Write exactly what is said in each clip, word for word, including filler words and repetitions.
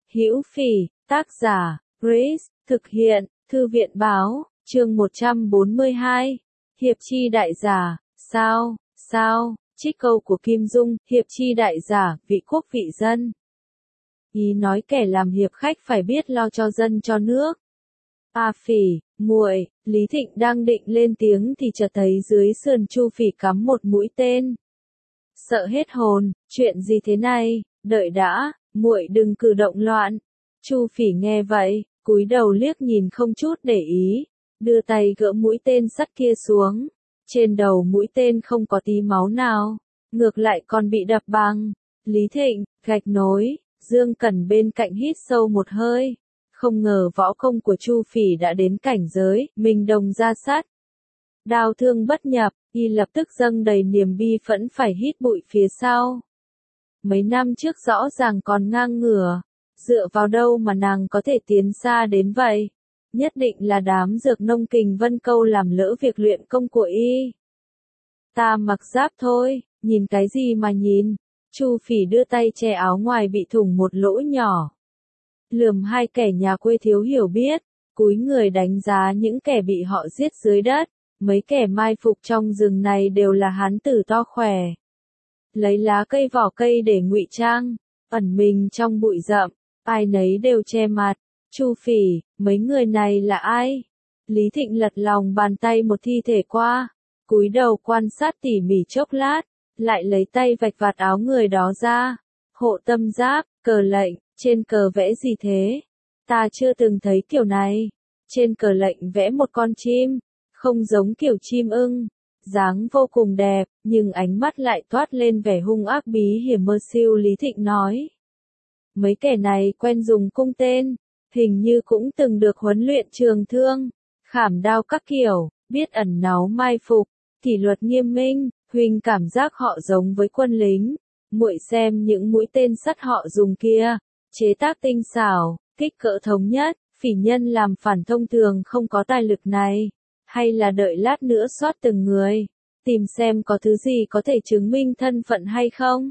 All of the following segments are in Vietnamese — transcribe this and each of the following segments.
Hữu Phỉ, tác giả, Grace, thực hiện, Thư viện Báo, chương một trăm bốn mươi hai. Hiệp chi đại giả, sao, sao, trích câu của Kim Dung, hiệp chi đại giả, vị quốc vị dân. Ý nói kẻ làm hiệp khách phải biết lo cho dân cho nước. A Phỉ, muội, Lý Thịnh đang định lên tiếng thì chợt thấy dưới sườn Chu Phỉ cắm một mũi tên. Sợ hết hồn, chuyện gì thế này, đợi đã, muội đừng cử động loạn. Chu Phỉ nghe vậy, cúi đầu liếc nhìn không chút để ý, đưa tay gỡ mũi tên sắt kia xuống. Trên đầu mũi tên không có tí máu nào, ngược lại còn bị đập bằng. Lý Thịnh, gạch nối, Dương Cẩn bên cạnh hít sâu một hơi. Không ngờ võ công của Chu Phỉ đã đến cảnh giới, mình đồng ra sắt. Đao thương bất nhập, y lập tức dâng đầy niềm bi phẫn phải hít bụi phía sau. Mấy năm trước rõ ràng còn ngang ngửa, dựa vào đâu mà nàng có thể tiến xa đến vậy? Nhất định là đám dược nông Kình Vân Câu làm lỡ việc luyện công của y. Ta mặc giáp thôi, nhìn cái gì mà nhìn? Chu Phỉ đưa tay che áo ngoài bị thủng một lỗ nhỏ. Lườm hai kẻ nhà quê thiếu hiểu biết, cúi người đánh giá những kẻ bị họ giết dưới đất. Mấy kẻ mai phục trong rừng này đều là hán tử to khỏe. Lấy lá cây vỏ cây để ngụy trang, ẩn mình trong bụi rậm, ai nấy đều che mặt. Chu Phỉ, mấy người này là ai? Lý Thịnh lật lòng bàn tay một thi thể qua, cúi đầu quan sát tỉ mỉ chốc lát, lại lấy tay vạch vạt áo người đó ra. Hộ tâm giáp, cờ lệnh, trên cờ vẽ gì thế? Ta chưa từng thấy kiểu này. Trên cờ lệnh vẽ một con chim, không giống kiểu chim ưng, dáng vô cùng đẹp, nhưng ánh mắt lại toát lên vẻ hung ác bí hiểm mơ siêu. Lý Thịnh nói. Mấy kẻ này quen dùng cung tên, hình như cũng từng được huấn luyện trường thương, khảm đao các kiểu, biết ẩn náu mai phục, kỷ luật nghiêm minh, huynh cảm giác họ giống với quân lính. Muội xem những mũi tên sắt họ dùng kia, chế tác tinh xảo, kích cỡ thống nhất, phỉ nhân làm phản thông thường không có tài lực này. Hay là đợi lát nữa soát từng người, tìm xem có thứ gì có thể chứng minh thân phận hay không?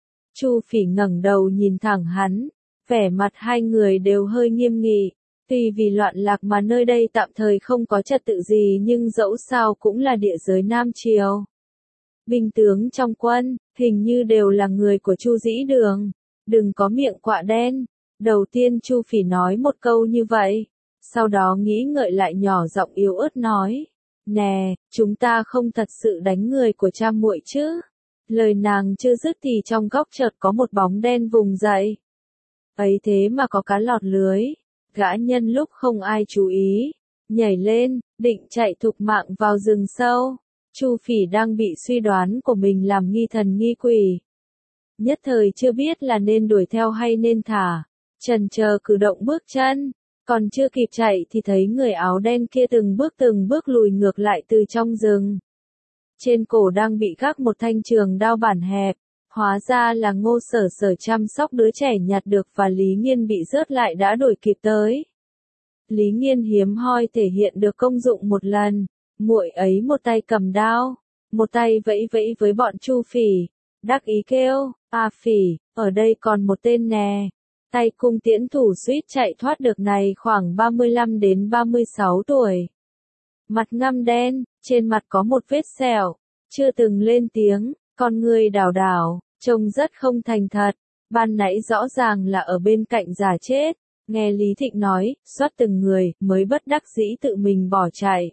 Chu Phỉ ngẩng đầu nhìn thẳng hắn, vẻ mặt hai người đều hơi nghiêm nghị. Tuy vì loạn lạc mà nơi đây tạm thời không có trật tự gì nhưng dẫu sao cũng là địa giới Nam Triều. Binh tướng trong quân, hình như đều là người của Chu Dĩ Đường. Đừng có miệng quạ đen. Đầu tiên Chu Phỉ nói một câu như vậy. Sau đó nghĩ ngợi lại nhỏ giọng yếu ớt nói. Nè, chúng ta không thật sự đánh người của cha muội chứ? Lời nàng chưa dứt thì trong góc chợt có một bóng đen vùng dậy. Ấy thế mà có cá lọt lưới. Gã nhân lúc không ai chú ý, nhảy lên, định chạy thục mạng vào rừng sâu. Chu Phỉ đang bị suy đoán của mình làm nghi thần nghi quỷ. Nhất thời chưa biết là nên đuổi theo hay nên thả. Chần chờ cử động bước chân. Còn chưa kịp chạy thì thấy người áo đen kia từng bước từng bước lùi ngược lại từ trong rừng. Trên cổ đang bị gác một thanh trường đao bản hẹp. Hóa ra là Ngô Sở Sở chăm sóc đứa trẻ nhặt được và Lý Nghiên bị rớt lại đã đuổi kịp tới. Lý Nghiên hiếm hoi thể hiện được công dụng một lần. Muội ấy một tay cầm đao, một tay vẫy vẫy với bọn Chu Phỉ. Đắc ý kêu, A Phỉ, ở đây còn một tên nè. Tay cung tiễn thủ suýt chạy thoát được này khoảng ba mươi lăm đến ba mươi sáu tuổi. Mặt ngăm đen, trên mặt có một vết sẹo, chưa từng lên tiếng, con người đảo đảo, trông rất không thành thật. Ban nãy rõ ràng là ở bên cạnh giả chết. Nghe Lý Thịnh nói, soát từng người, mới bất đắc dĩ tự mình bỏ chạy.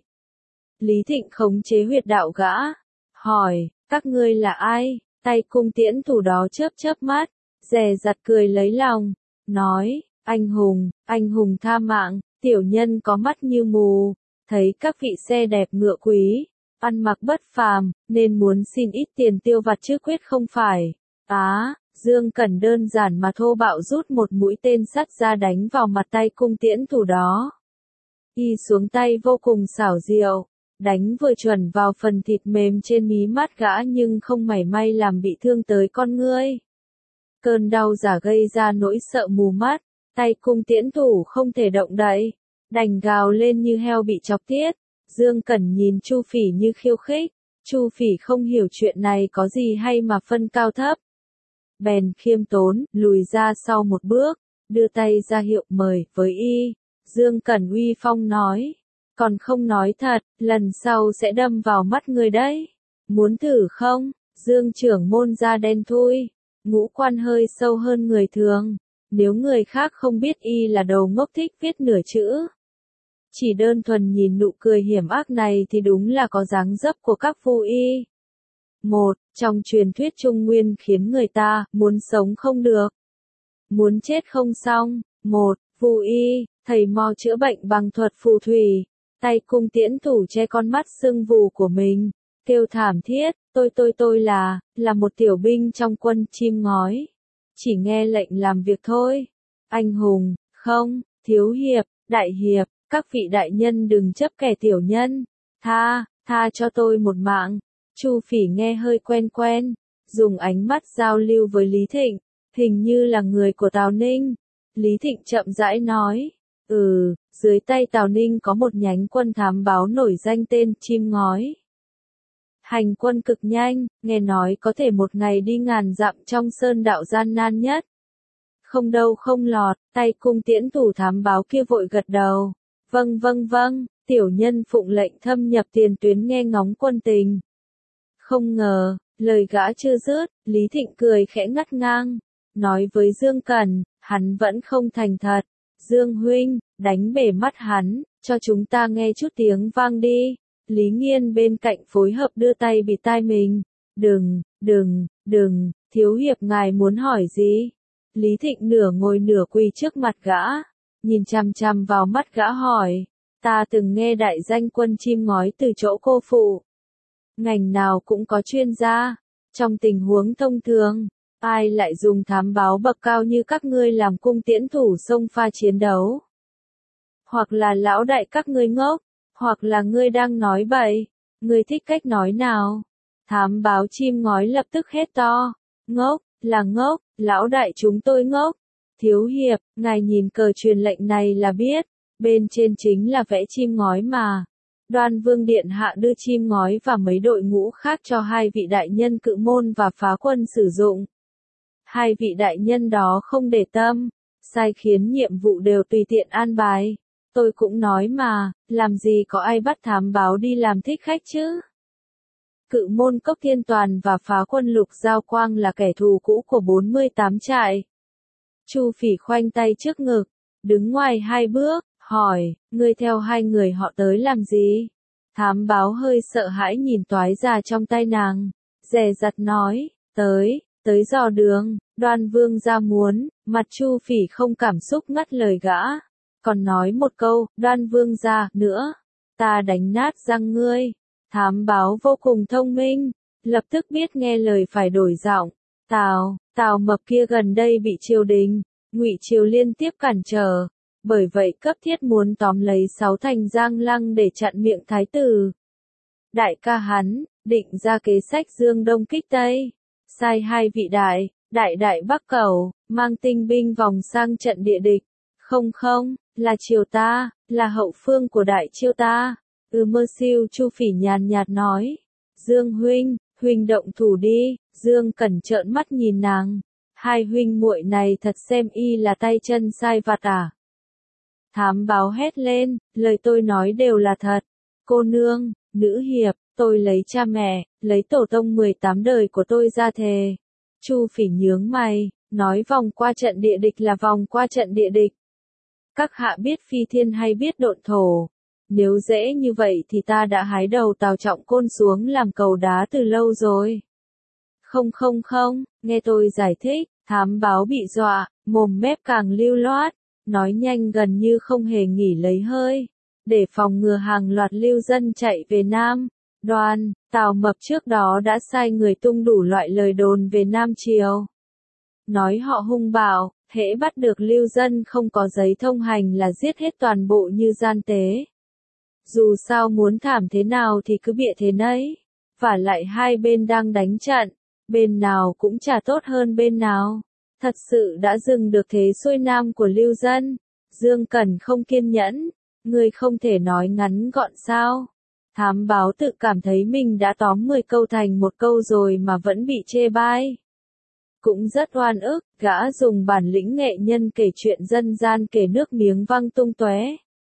Lý Thịnh khống chế huyệt đạo gã, hỏi, các ngươi là ai? Tay cung tiễn thủ đó chớp chớp mắt, dè dặt cười lấy lòng. Nói, anh hùng, anh hùng tha mạng, tiểu nhân có mắt như mù, thấy các vị xe đẹp ngựa quý, ăn mặc bất phàm, nên muốn xin ít tiền tiêu vặt chứ quyết không phải. Á, Dương Cẩn đơn giản mà thô bạo rút một mũi tên sắt ra đánh vào mặt tay cung tiễn thủ đó. Y xuống tay vô cùng xảo diệu, đánh vừa chuẩn vào phần thịt mềm trên mí mắt gã nhưng không mảy may làm bị thương tới con ngươi. Cơn đau giả gây ra nỗi sợ mù mắt, tay cung tiễn thủ không thể động đậy, đành gào lên như heo bị chọc tiết. Dương Cẩn nhìn Chu Phỉ như khiêu khích, Chu Phỉ không hiểu chuyện này có gì hay mà phân cao thấp. Bèn khiêm tốn, lùi ra sau một bước, đưa tay ra hiệu mời với y. Dương Cẩn uy phong nói, còn không nói thật, lần sau sẽ đâm vào mắt người đấy. Muốn thử không? Dương trưởng môn da đen thui, ngũ quan hơi sâu hơn người thường. Nếu người khác không biết y là đầu ngốc thích viết nửa chữ, chỉ đơn thuần nhìn nụ cười hiểm ác này thì đúng là có dáng dấp của các phu y. Một, trong truyền thuyết Trung Nguyên khiến người ta muốn sống không được, muốn chết không xong. Một, phu y, thầy mo chữa bệnh bằng thuật phù thủy, tay cung tiễn thủ che con mắt sưng vù của mình, kêu thảm thiết, tôi tôi tôi là, là một tiểu binh trong quân chim ngói. Chỉ nghe lệnh làm việc thôi. Anh hùng, không, thiếu hiệp, đại hiệp, các vị đại nhân đừng chấp kẻ tiểu nhân. Tha, tha cho tôi một mạng. Chu Phỉ nghe hơi quen quen, dùng ánh mắt giao lưu với Lý Thịnh, hình như là người của Tào Ninh. Lý Thịnh chậm rãi nói, ừ, dưới tay Tào Ninh có một nhánh quân thám báo nổi danh tên Chim Ngói. Hành quân cực nhanh, nghe nói có thể một ngày đi ngàn dặm trong sơn đạo gian nan nhất. Không đâu không lọt, tay cung tiễn thủ thám báo kia vội gật đầu. Vâng vâng vâng, tiểu nhân phụng lệnh thâm nhập tiền tuyến nghe ngóng quân tình. Không ngờ, lời gã chưa dứt, Lý Thịnh cười khẽ ngắt ngang, nói với Dương Cẩn, hắn vẫn không thành thật. Dương huynh, đánh bể mắt hắn, cho chúng ta nghe chút tiếng vang đi. Lý Nghiên bên cạnh phối hợp đưa tay bịt tai mình. Đừng, đừng, đừng, thiếu hiệp ngài muốn hỏi gì? Lý Thịnh nửa ngồi nửa quỳ trước mặt gã, nhìn chằm chằm vào mắt gã hỏi. Ta từng nghe đại danh quân chim ngói từ chỗ cô phụ. Ngành nào cũng có chuyên gia. Trong tình huống thông thường, ai lại dùng thám báo bậc cao như các ngươi làm cung tiễn thủ xông pha chiến đấu? Hoặc là lão đại các ngươi ngốc, hoặc là ngươi đang nói bậy, ngươi thích cách nói nào? Thám báo chim ngói lập tức hét to, ngốc, là ngốc, lão đại chúng tôi ngốc. Thiếu hiệp, ngài nhìn cờ truyền lệnh này là biết, bên trên chính là vẽ chim ngói mà. Đoan Vương Điện Hạ đưa chim ngói và mấy đội ngũ khác cho hai vị đại nhân Cự Môn và Phá Quân sử dụng. Hai vị đại nhân đó không để tâm, sai khiến nhiệm vụ đều tùy tiện an bài. Tôi cũng nói mà, làm gì có ai bắt thám báo đi làm thích khách chứ? Cự Môn Cốc Thiên Toàn và Phá Quân Lục Giao Quang là kẻ thù cũ của bốn mươi tám trại. Chu Phỉ khoanh tay trước ngực, đứng ngoài hai bước, hỏi, ngươi theo hai người họ tới làm gì? Thám báo hơi sợ hãi nhìn toái già trong tay nàng, dè dặt nói, tới, tới dò đường. Đoan Vương ra muốn, mặt Chu Phỉ không cảm xúc ngắt lời gã, còn nói một câu, Đoan Vương ra, nữa, ta đánh nát răng ngươi. Thám báo vô cùng thông minh, lập tức biết nghe lời phải đổi giọng. Tào, Tào Mập kia gần đây bị triều đình, Ngụy triều liên tiếp cản trở, bởi vậy cấp thiết muốn tóm lấy sáu thành Giang Lăng để chặn miệng thái tử. Đại ca hắn, định ra kế sách Dương Đông kích Tây, sai hai vị đại, đại đại Bắc Cẩu, mang tinh binh vòng sang trận địa địch. Không không, là triều ta, là hậu phương của đại triều ta. Ừ mơ siêu Chu Phỉ nhàn nhạt nói. Dương huynh, huynh động thủ đi. Dương Cẩn trợn mắt nhìn nàng. Hai huynh muội này thật xem y là tay chân sai vặt à? Thám báo hét lên, lời tôi nói đều là thật. Cô nương, nữ hiệp, tôi lấy cha mẹ, lấy tổ tông mười tám đời của tôi ra thề. Chu Phỉ nhướng mày, nói vòng qua trận địa địch là vòng qua trận địa địch. Các hạ biết phi thiên hay biết độn thổ? Nếu dễ như vậy thì ta đã hái đầu Tào Trọng Côn xuống làm cầu đá từ lâu rồi. Không không không, nghe tôi giải thích. Thám báo bị dọa, mồm mép càng lưu loát, nói nhanh gần như không hề nghỉ lấy hơi, để phòng ngừa hàng loạt lưu dân chạy về Nam. Đoan, Tào Mập trước đó đã sai người tung đủ loại lời đồn về Nam Triều. Nói họ hung bạo, hễ bắt được lưu dân không có giấy thông hành là giết hết toàn bộ như gian tế. Dù sao muốn thảm thế nào thì cứ bịa thế nấy, vả lại hai bên đang đánh trận. Bên nào cũng chả tốt hơn bên nào. Thật sự đã dừng được thế xuôi nam của lưu dân. Dương Cẩn không kiên nhẫn. Người không thể nói ngắn gọn sao? Thám báo tự cảm thấy mình đã tóm mười câu thành một câu rồi mà vẫn bị chê bai. cũng rất oan ức, gã dùng bản lĩnh nghệ nhân kể chuyện dân gian kể nước miếng văng tung tóe.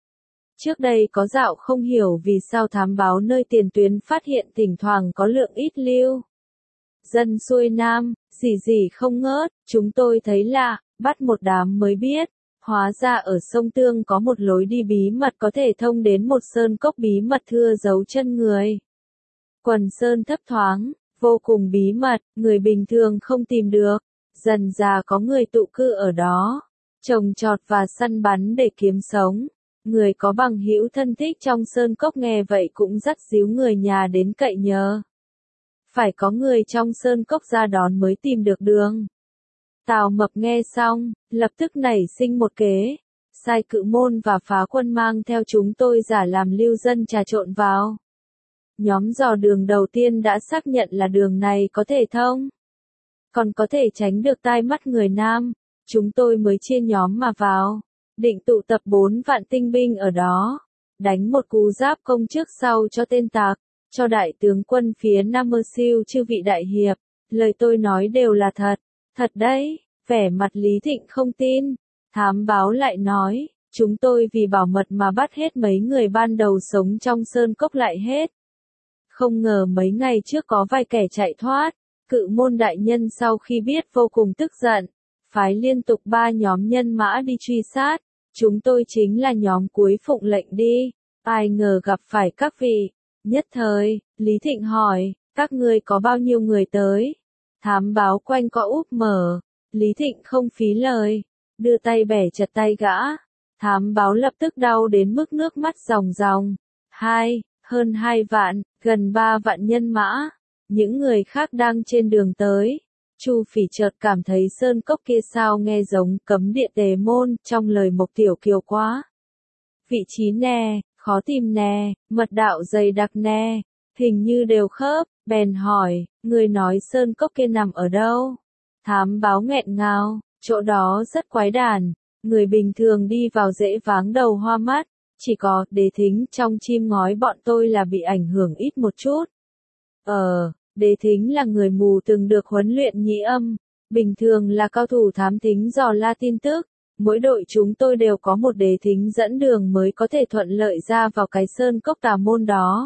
Trước đây có dạo không hiểu vì sao thám báo nơi tiền tuyến phát hiện thỉnh thoảng có lượng ít lưu. Dân xuôi nam, gì gì không ngớt, chúng tôi thấy lạ, bắt một đám mới biết. Hóa ra ở sông Tương có một lối đi bí mật có thể thông đến một sơn cốc bí mật thưa dấu chân người. Quần sơn thấp thoáng, vô cùng bí mật, người bình thường không tìm được. Dần già có người tụ cư ở đó, trồng trọt và săn bắn để kiếm sống. Người có bằng hữu thân thích trong sơn cốc nghe vậy cũng dắt díu người nhà đến cậy nhờ. Phải có người trong sơn cốc ra đón mới tìm được đường. Tào Mập nghe xong, lập tức nảy sinh một kế, sai Cự Môn và Phá Quân mang theo chúng tôi giả làm lưu dân trà trộn vào. Nhóm dò đường đầu tiên đã xác nhận là đường này có thể thông, còn có thể tránh được tai mắt người Nam. Chúng tôi mới chia nhóm mà vào, định tụ tập bốn vạn tinh binh ở đó, đánh một cú giáp công trước sau cho tên tặc, cho đại tướng quân phía Nam mơ siêu chư vị đại hiệp. Lời tôi nói đều là thật. Thật đấy, vẻ mặt Lý Thịnh không tin. Thám báo lại nói, chúng tôi vì bảo mật mà bắt hết mấy người ban đầu sống trong sơn cốc lại hết. Không ngờ mấy ngày trước có vài kẻ chạy thoát. Cự Môn đại nhân sau khi biết vô cùng tức giận, phái liên tục ba nhóm nhân mã đi truy sát. Chúng tôi chính là nhóm cuối phụng lệnh đi. Ai ngờ gặp phải các vị. Nhất thời, Lý Thịnh hỏi, các ngươi có bao nhiêu người tới? Thám báo quanh co úp mở. Lý Thịnh không phí lời, đưa tay bẻ chặt tay gã. Thám báo lập tức đau đến mức nước mắt ròng ròng. Hai, hơn hai vạn, gần ba vạn nhân mã. Những người khác đang trên đường tới. Chu Phỉ chợt cảm thấy sơn cốc kia sao nghe giống cấm địa Tề Môn trong lời Mộc Tiểu Kiều quá. Vị trí nè, khó tìm nè, mật đạo dày đặc nè, hình như đều khớp. Bèn hỏi, người nói sơn cốc kia nằm ở đâu? Thám báo nghẹn ngào, chỗ đó rất quái đản, người bình thường đi vào dễ váng đầu hoa mắt, chỉ có Đế Thính trong chim ngói bọn tôi là bị ảnh hưởng ít một chút. Ờ, Đế Thính là người mù từng được huấn luyện nhĩ âm, bình thường là cao thủ thám thính dò la tin tức, mỗi đội chúng tôi đều có một Đế Thính dẫn đường mới có thể thuận lợi ra vào cái sơn cốc tà môn đó.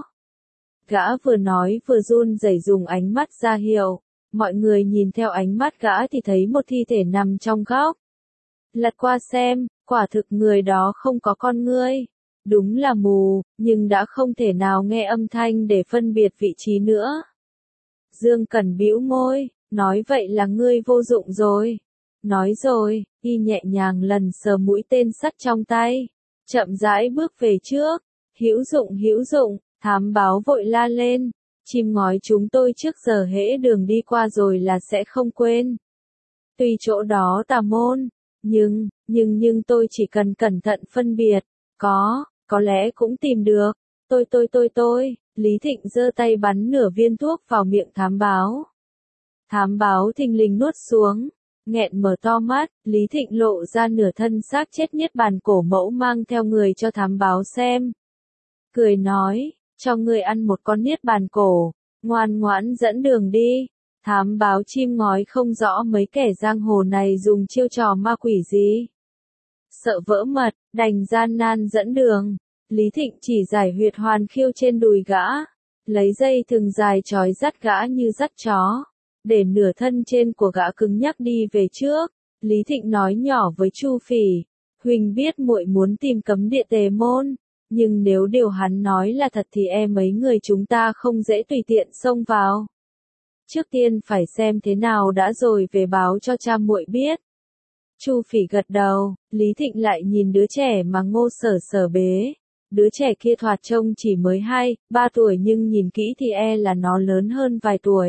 Gã vừa nói vừa run rẩy dùng ánh mắt ra hiệu, mọi người nhìn theo ánh mắt gã thì thấy một thi thể nằm trong góc. Lật qua xem, quả thực người đó không có con ngươi, đúng là mù, nhưng đã không thể nào nghe âm thanh để phân biệt vị trí nữa. Dương Cẩn bĩu môi, nói vậy là ngươi vô dụng rồi. Nói rồi, y nhẹ nhàng lần sờ mũi tên sắt trong tay, chậm rãi bước về trước. Hữu dụng hữu dụng. Thám báo vội la lên, chim ngói chúng tôi trước giờ hễ đường đi qua rồi là sẽ không quên. Tuy chỗ đó tà môn, nhưng, nhưng nhưng tôi chỉ cần cẩn thận phân biệt, có, có lẽ cũng tìm được. Tôi tôi tôi tôi, Lý Thịnh giơ tay bắn nửa viên thuốc vào miệng thám báo. Thám báo thình lình nuốt xuống, nghẹn mở to mắt, Lý Thịnh lộ ra nửa thân xác chết niết bàn cổ mẫu mang theo người cho thám báo xem. Cười nói, cho ngươi ăn một con niết bàn cổ, ngoan ngoãn dẫn đường đi. Thám báo chim ngói không rõ mấy kẻ giang hồ này dùng chiêu trò ma quỷ gì. Sợ vỡ mật, đành gian nan dẫn đường. Lý Thịnh chỉ giải huyệt hoàn khiêu trên đùi gã, lấy dây thừng dài trói dắt gã như dắt chó, để nửa thân trên của gã cứng nhắc đi về trước. Lý Thịnh nói nhỏ với Chu Phỉ, huynh biết muội muốn tìm cấm địa Tề Môn. Nhưng nếu điều hắn nói là thật thì e mấy người chúng ta không dễ tùy tiện xông vào. Trước tiên phải xem thế nào đã rồi về báo cho cha muội biết. Chu Phỉ gật đầu, Lý Thịnh lại nhìn đứa trẻ mà Ngô Sở Sở bế. Đứa trẻ kia thoạt trông chỉ mới hai, ba tuổi nhưng nhìn kỹ thì e là nó lớn hơn vài tuổi.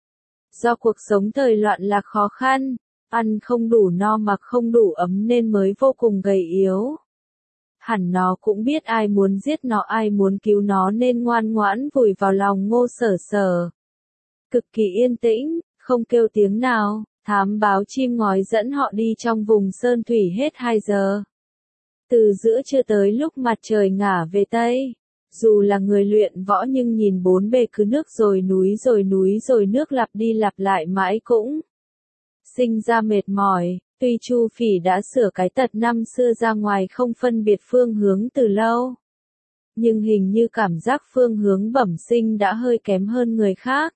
Do cuộc sống thời loạn lạc khó khăn, ăn không đủ no mặc không đủ ấm nên mới vô cùng gầy yếu. Hẳn nó cũng biết ai muốn giết nó ai muốn cứu nó nên ngoan ngoãn vùi vào lòng Ngô Sở Sở. Cực kỳ yên tĩnh, không kêu tiếng nào, thám báo chim ngói dẫn họ đi trong vùng sơn thủy hết hai giờ. Từ giữa trưa tới lúc mặt trời ngả về Tây, dù là người luyện võ nhưng nhìn bốn bề cứ nước rồi núi rồi núi rồi nước lặp đi lặp lại mãi cũng sinh ra mệt mỏi, tuy Chu Phỉ đã sửa cái tật năm xưa ra ngoài không phân biệt phương hướng từ lâu. Nhưng hình như cảm giác phương hướng bẩm sinh đã hơi kém hơn người khác.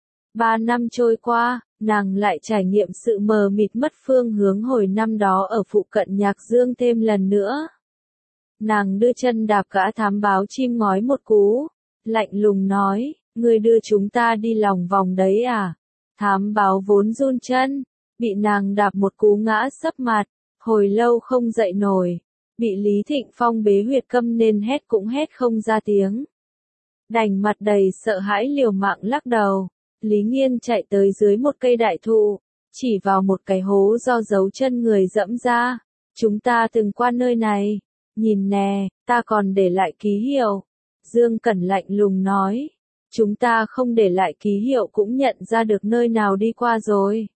Ba năm trôi qua, nàng lại trải nghiệm sự mờ mịt mất phương hướng hồi năm đó ở phụ cận Nhạc Dương thêm lần nữa. Nàng đưa chân đạp gã thám báo chim ngói một cú, lạnh lùng nói, ngươi đưa chúng ta đi lòng vòng đấy à? Thám báo vốn run chân, bị nàng đạp một cú ngã sấp mặt, hồi lâu không dậy nổi, bị Lý Thịnh Phong bế huyệt câm nên hét cũng hét không ra tiếng. Đành mặt đầy sợ hãi liều mạng lắc đầu, Lý Nghiên chạy tới dưới một cây đại thụ, chỉ vào một cái hố do dấu chân người dẫm ra, chúng ta từng qua nơi này, nhìn nè, ta còn để lại ký hiệu. Dương Cẩn lạnh lùng nói, chúng ta không để lại ký hiệu cũng nhận ra được nơi nào đi qua rồi.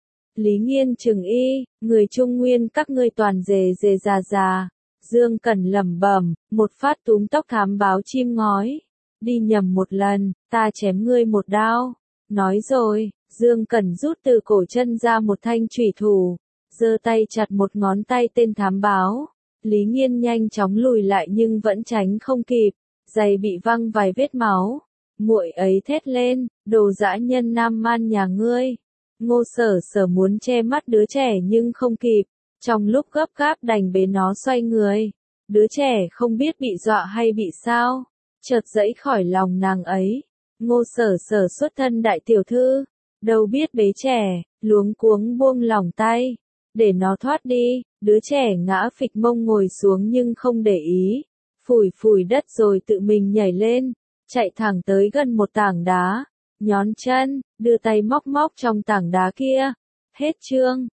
Lý Nghiên trừng y, người Trung Nguyên các ngươi toàn dề dề già già. Dương Cẩn lẩm bẩm, một phát túm tóc thám báo chim ngói. Đi nhầm một lần, ta chém ngươi một đao. Nói rồi, Dương Cẩn rút từ cổ chân ra một thanh chủy thủ, giơ tay chặt một ngón tay tên thám báo. Lý Nghiên nhanh chóng lùi lại nhưng vẫn tránh không kịp, giày bị văng vài vết máu. Muội ấy thét lên, đồ dã nhân nam man nhà ngươi. Ngô Sở Sở muốn che mắt đứa trẻ nhưng không kịp, trong lúc gấp gáp đành bế nó xoay người. Đứa trẻ không biết bị dọa hay bị sao, chợt dẫy khỏi lòng nàng ấy. Ngô Sở Sở xuất thân đại tiểu thư, đâu biết bế trẻ, luống cuống buông lỏng tay, để nó thoát đi. Đứa trẻ ngã phịch mông ngồi xuống nhưng không để ý, phủi phủi đất rồi tự mình nhảy lên, chạy thẳng tới gần một tảng đá, nhón chân, đưa tay móc móc trong tảng đá kia. Hết chương.